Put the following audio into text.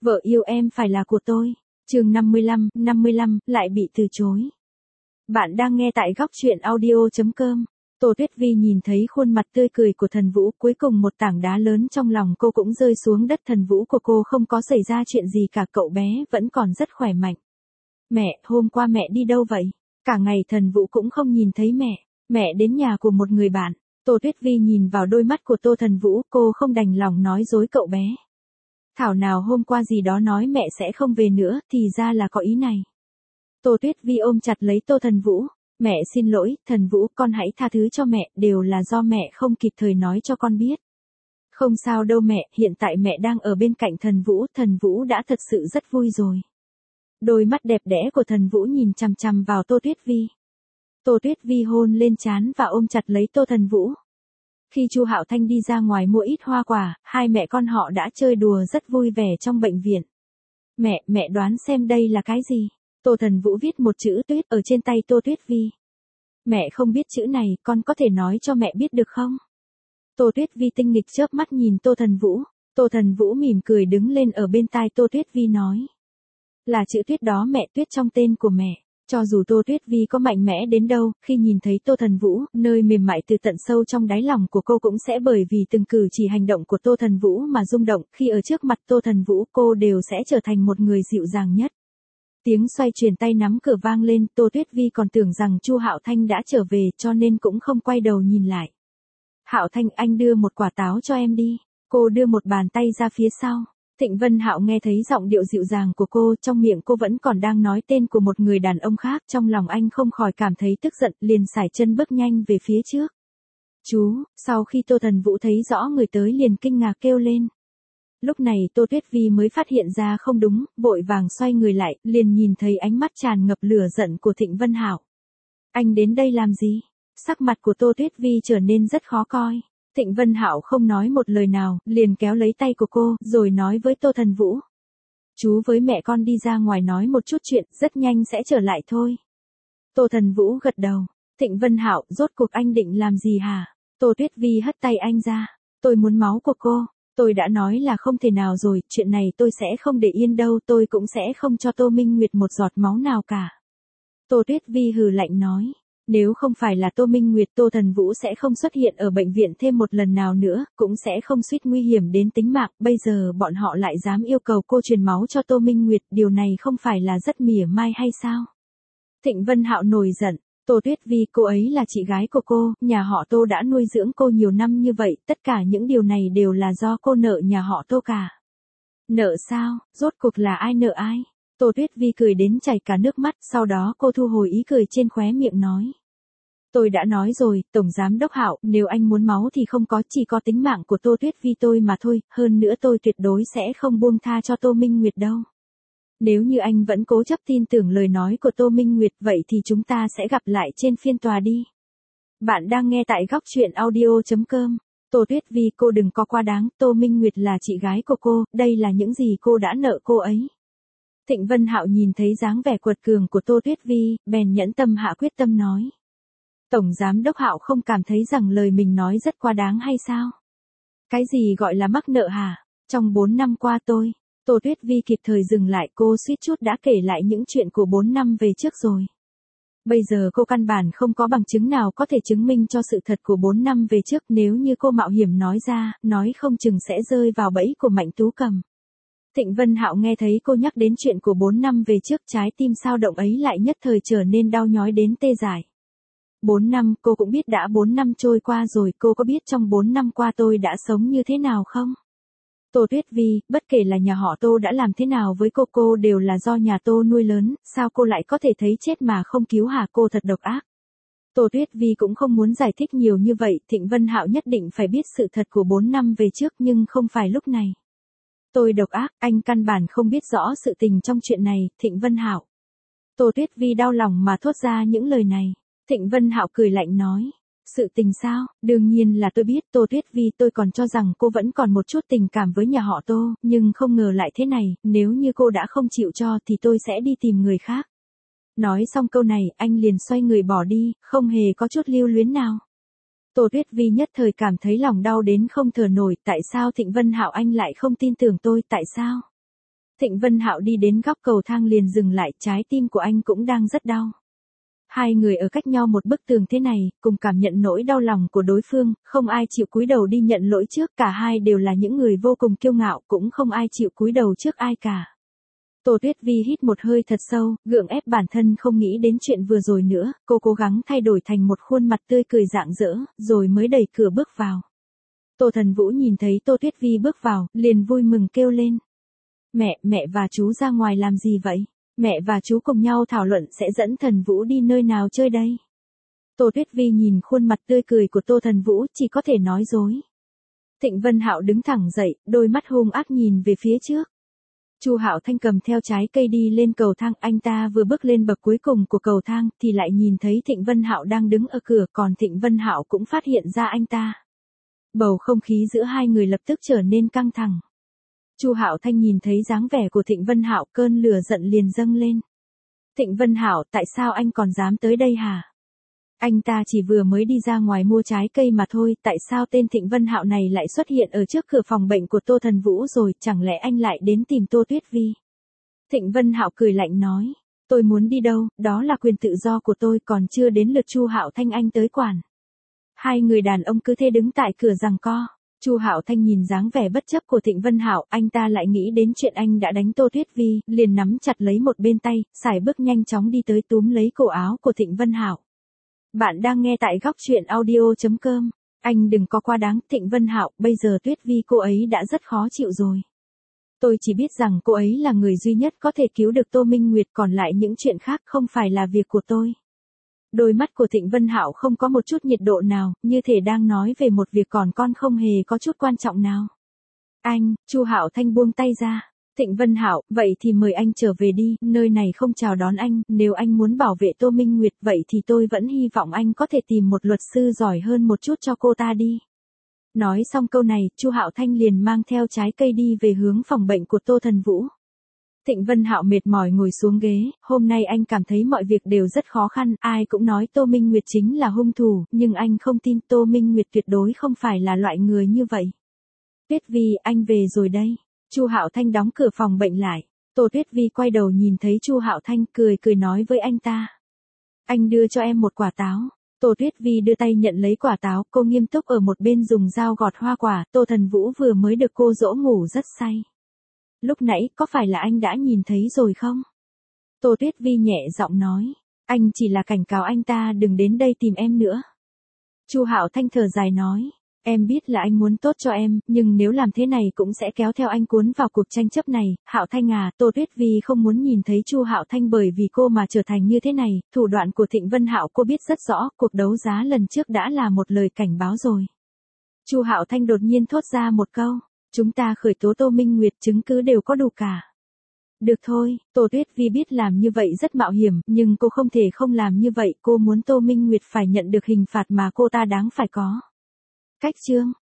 Vợ yêu em phải là của tôi. Chương 55, lại bị từ chối. Bạn đang nghe tại góc truyện audio.com. Tô Tuyết Vi nhìn thấy khuôn mặt tươi cười của Thần Vũ, cuối cùng một tảng đá lớn trong lòng cô cũng rơi xuống đất. Thần Vũ của cô không có xảy ra chuyện gì cả, cậu bé vẫn còn rất khỏe mạnh. Mẹ, hôm qua mẹ đi đâu vậy? Cả ngày Thần Vũ cũng không nhìn thấy mẹ. Mẹ đến nhà của một người bạn. Tô Tuyết Vi nhìn vào đôi mắt của Tô Thần Vũ, cô không đành lòng nói dối cậu bé. Thảo nào hôm qua gì đó nói mẹ sẽ không về nữa, thì ra là có ý này. Tô Tuyết Vi ôm chặt lấy Tô Thần Vũ. Mẹ xin lỗi, Thần Vũ, con hãy tha thứ cho mẹ, đều là do mẹ không kịp thời nói cho con biết. Không sao đâu mẹ, hiện tại mẹ đang ở bên cạnh Thần Vũ đã thật sự rất vui rồi. Đôi mắt đẹp đẽ của Thần Vũ nhìn chằm chằm vào Tô Tuyết Vi. Tô Tuyết Vi hôn lên trán và ôm chặt lấy Tô Thần Vũ. Khi Chu Hạo Thanh đi ra ngoài mua ít hoa quả, hai mẹ con họ đã chơi đùa rất vui vẻ trong bệnh viện. Mẹ đoán xem đây là cái gì? Tô Thần Vũ viết một chữ tuyết ở trên tay Tô Tuyết Vi. Mẹ không biết chữ này, con có thể nói cho mẹ biết được không? Tô Tuyết Vi tinh nghịch chớp mắt nhìn Tô Thần Vũ. Tô Thần Vũ mỉm cười đứng lên ở bên tai Tô Tuyết Vi nói. Là chữ tuyết đó mẹ, tuyết trong tên của mẹ. Cho dù Tô Tuyết Vi có mạnh mẽ đến đâu, khi nhìn thấy Tô Thần Vũ, nơi mềm mại từ tận sâu trong đáy lòng của cô cũng sẽ bởi vì từng cử chỉ hành động của Tô Thần Vũ mà rung động. Khi ở trước mặt Tô Thần Vũ, cô đều sẽ trở thành một người dịu dàng nhất. Tiếng xoay chuyển tay nắm cửa vang lên, Tô Tuyết Vi còn tưởng rằng Chu Hạo Thanh đã trở về, cho nên cũng không quay đầu nhìn lại. Hạo Thanh, anh đưa một quả táo cho em đi. Cô đưa một bàn tay ra phía sau. Thịnh Vân Hạo nghe thấy giọng điệu dịu dàng của cô, trong miệng cô vẫn còn đang nói tên của một người đàn ông khác, trong lòng anh không khỏi cảm thấy tức giận, liền sải chân bước nhanh về phía trước. Chú, sau khi Tô Thần Vũ thấy rõ người tới liền kinh ngạc kêu lên. Lúc này Tô Tuyết Vi mới phát hiện ra không đúng, vội vàng xoay người lại, liền nhìn thấy ánh mắt tràn ngập lửa giận của Thịnh Vân Hạo. Anh đến đây làm gì? Sắc mặt của Tô Tuyết Vi trở nên rất khó coi. Thịnh Vân Hạo không nói một lời nào, liền kéo lấy tay của cô, rồi nói với Tô Thần Vũ. Chú với mẹ con đi ra ngoài nói một chút chuyện, rất nhanh sẽ trở lại thôi. Tô Thần Vũ gật đầu. Thịnh Vân Hạo, rốt cuộc anh định làm gì hả? Tô Tuyết Vi hất tay anh ra. Tôi muốn máu của cô. Tôi đã nói là không thể nào rồi, chuyện này tôi sẽ không để yên đâu, tôi cũng sẽ không cho Tô Minh Nguyệt một giọt máu nào cả. Tô Tuyết Vi hừ lạnh nói. Nếu không phải là Tô Minh Nguyệt, Tô Thần Vũ sẽ không xuất hiện ở bệnh viện thêm một lần nào nữa, cũng sẽ không suýt nguy hiểm đến tính mạng. Bây giờ bọn họ lại dám yêu cầu cô truyền máu cho Tô Minh Nguyệt, điều này không phải là rất mỉa mai hay sao? Thịnh Vân Hạo nổi giận. Tô Tuyết Vi, cô ấy là chị gái của cô, nhà họ Tô đã nuôi dưỡng cô nhiều năm như vậy, tất cả những điều này đều là do cô nợ nhà họ Tô cả. Nợ sao? Rốt cuộc là ai nợ ai? Tô Tuyết Vi cười đến chảy cả nước mắt, sau đó cô thu hồi ý cười trên khóe miệng nói. Tôi đã nói rồi, Tổng Giám Đốc Hạo, nếu anh muốn máu thì không có, chỉ có tính mạng của Tô Tuyết Vi tôi mà thôi, hơn nữa tôi tuyệt đối sẽ không buông tha cho Tô Minh Nguyệt đâu. Nếu như anh vẫn cố chấp tin tưởng lời nói của Tô Minh Nguyệt, vậy thì chúng ta sẽ gặp lại trên phiên tòa đi. Bạn đang nghe tại góc truyện audio.com. Tô Tuyết Vi, cô đừng có quá đáng, Tô Minh Nguyệt là chị gái của cô, đây là những gì cô đã nợ cô ấy. Thịnh Vân Hạo nhìn thấy dáng vẻ quật cường của Tô Tuyết Vi, bèn nhẫn tâm hạ quyết tâm nói. Tổng Giám Đốc Hạo không cảm thấy rằng lời mình nói rất quá đáng hay sao? Cái gì gọi là mắc nợ hả? Trong 4 năm qua Tô Tuyết Vi kịp thời dừng lại, cô suýt chút đã kể lại những chuyện của 4 năm về trước rồi. Bây giờ cô căn bản không có bằng chứng nào có thể chứng minh cho sự thật của 4 năm về trước, nếu như cô mạo hiểm nói ra, nói không chừng sẽ rơi vào bẫy của Mạnh Tú Cầm. Thịnh Vân Hạo nghe thấy cô nhắc đến chuyện của 4 năm về trước, trái tim sao động ấy lại nhất thời trở nên đau nhói đến tê dại. 4 năm, cô cũng biết đã 4 năm trôi qua rồi, cô có biết trong 4 năm qua tôi đã sống như thế nào không? Tô Tuyết Vi, bất kể là nhà họ Tô đã làm thế nào với cô đều là do nhà Tô nuôi lớn, sao cô lại có thể thấy chết mà không cứu hả? Cô thật độc ác. Tô Tuyết Vi cũng không muốn giải thích nhiều như vậy, Thịnh Vân Hạo nhất định phải biết sự thật của 4 năm về trước, nhưng không phải lúc này. Tôi độc ác, anh căn bản không biết rõ sự tình trong chuyện này, Thịnh Vân Hạo. Tô Tuyết Vi đau lòng mà thốt ra những lời này. Thịnh Vân Hạo cười lạnh nói. Sự tình sao? Đương nhiên là tôi biết, Tô Tuyết Vi, tôi còn cho rằng cô vẫn còn một chút tình cảm với nhà họ Tô, nhưng không ngờ lại thế này, nếu như cô đã không chịu cho thì tôi sẽ đi tìm người khác. Nói xong câu này, anh liền xoay người bỏ đi, không hề có chút lưu luyến nào. Tô Tuyết Vi nhất thời cảm thấy lòng đau đến không thở nổi, tại sao Thịnh Vân Hạo anh lại không tin tưởng tôi, tại sao? Thịnh Vân Hạo đi đến góc cầu thang liền dừng lại, trái tim của anh cũng đang rất đau. Hai người ở cách nhau một bức tường thế này, cùng cảm nhận nỗi đau lòng của đối phương, không ai chịu cúi đầu đi nhận lỗi trước, cả hai đều là những người vô cùng kiêu ngạo, cũng không ai chịu cúi đầu trước ai cả. Tô Tuyết Vi hít một hơi thật sâu, gượng ép bản thân không nghĩ đến chuyện vừa rồi nữa, cô cố gắng thay đổi thành một khuôn mặt tươi cười rạng rỡ, rồi mới đẩy cửa bước vào. Tô Thần Vũ nhìn thấy Tô Tuyết Vi bước vào, liền vui mừng kêu lên. Mẹ và chú ra ngoài làm gì vậy? Mẹ và chú cùng nhau thảo luận sẽ dẫn Thần Vũ đi nơi nào chơi đây? Tô Tuyết Vi nhìn khuôn mặt tươi cười của Tô Thần Vũ chỉ có thể nói dối. Thịnh Vân Hạo đứng thẳng dậy, đôi mắt hung ác nhìn về phía trước. Chu Hạo Thanh cầm theo trái cây đi lên cầu thang, anh ta vừa bước lên bậc cuối cùng của cầu thang thì lại nhìn thấy Thịnh Vân Hạo đang đứng ở cửa, còn Thịnh Vân Hạo cũng phát hiện ra anh ta. Bầu không khí giữa hai người lập tức trở nên căng thẳng. Chu Hạo Thanh nhìn thấy dáng vẻ của Thịnh Vân Hạo, cơn lửa giận liền dâng lên. Thịnh Vân Hạo, tại sao anh còn dám tới đây hả? Anh ta chỉ vừa mới đi ra ngoài mua trái cây mà thôi, tại sao tên Thịnh Vân Hạo này lại xuất hiện ở trước cửa phòng bệnh của Tô Thần Vũ rồi, chẳng lẽ anh lại đến tìm Tô Tuyết Vi? Thịnh Vân Hạo cười lạnh nói, tôi muốn đi đâu, đó là quyền tự do của tôi, còn chưa đến lượt Chu Hạo Thanh anh tới quản. Hai người đàn ông cứ thế đứng tại cửa giằng co. Chu Hạo Thanh nhìn dáng vẻ bất chấp của Thịnh Vân Hạo, anh ta lại nghĩ đến chuyện anh đã đánh Tô Tuyết Vi, liền nắm chặt lấy một bên tay, sải bước nhanh chóng đi tới túm lấy cổ áo của Thịnh Vân Hạo. Bạn đang nghe tại góc truyện audio.com. Anh đừng có quá đáng, Thịnh Vân Hạo, bây giờ Tuyết Vi cô ấy đã rất khó chịu rồi. Tôi chỉ biết rằng cô ấy là người duy nhất có thể cứu được Tô Minh Nguyệt, còn lại những chuyện khác không phải là việc của tôi. Đôi mắt của Thịnh Vân Hạo không có một chút nhiệt độ nào, như thể đang nói về một việc còn con không hề có chút quan trọng nào. Anh, Chu Hạo Thanh buông tay ra. Thịnh Vân Hạo, vậy thì mời anh trở về đi, nơi này không chào đón anh, nếu anh muốn bảo vệ Tô Minh Nguyệt vậy thì tôi vẫn hy vọng anh có thể tìm một luật sư giỏi hơn một chút cho cô ta đi. Nói xong câu này, Chu Hạo Thanh liền mang theo trái cây đi về hướng phòng bệnh của Tô Thần Vũ. Thịnh Vân Hạo mệt mỏi ngồi xuống ghế, hôm nay anh cảm thấy mọi việc đều rất khó khăn, ai cũng nói Tô Minh Nguyệt chính là hung thủ, nhưng anh không tin Tô Minh Nguyệt tuyệt đối không phải là loại người như vậy. Tuyết Vi, anh về rồi đây. Chu Hạo Thanh đóng cửa phòng bệnh lại. Tô Tuyết Vi quay đầu nhìn thấy Chu Hạo Thanh, cười nói với anh ta. Anh đưa cho em một quả táo. Tô Tuyết Vi đưa tay nhận lấy quả táo, cô nghiêm túc ở một bên dùng dao gọt hoa quả, Tô Thần Vũ vừa mới được cô dỗ ngủ rất say. Lúc nãy, có phải là anh đã nhìn thấy rồi không? Tô Tuyết Vi nhẹ giọng nói. Anh chỉ là cảnh cáo anh ta đừng đến đây tìm em nữa. Chu Hạo Thanh thở dài nói. Em biết là anh muốn tốt cho em, nhưng nếu làm thế này cũng sẽ kéo theo anh cuốn vào cuộc tranh chấp này. Hạo Thanh à, Tô Tuyết Vi không muốn nhìn thấy Chu Hạo Thanh bởi vì cô mà trở thành như thế này. Thủ đoạn của Thịnh Vân Hạo cô biết rất rõ, cuộc đấu giá lần trước đã là một lời cảnh báo rồi. Chu Hạo Thanh đột nhiên thốt ra một câu. Chúng ta khởi tố Tô Minh Nguyệt, chứng cứ đều có đủ cả. Được thôi, Tô Tuyết Vi biết làm như vậy rất mạo hiểm, nhưng cô không thể không làm như vậy, cô muốn Tô Minh Nguyệt phải nhận được hình phạt mà cô ta đáng phải có. Cách chương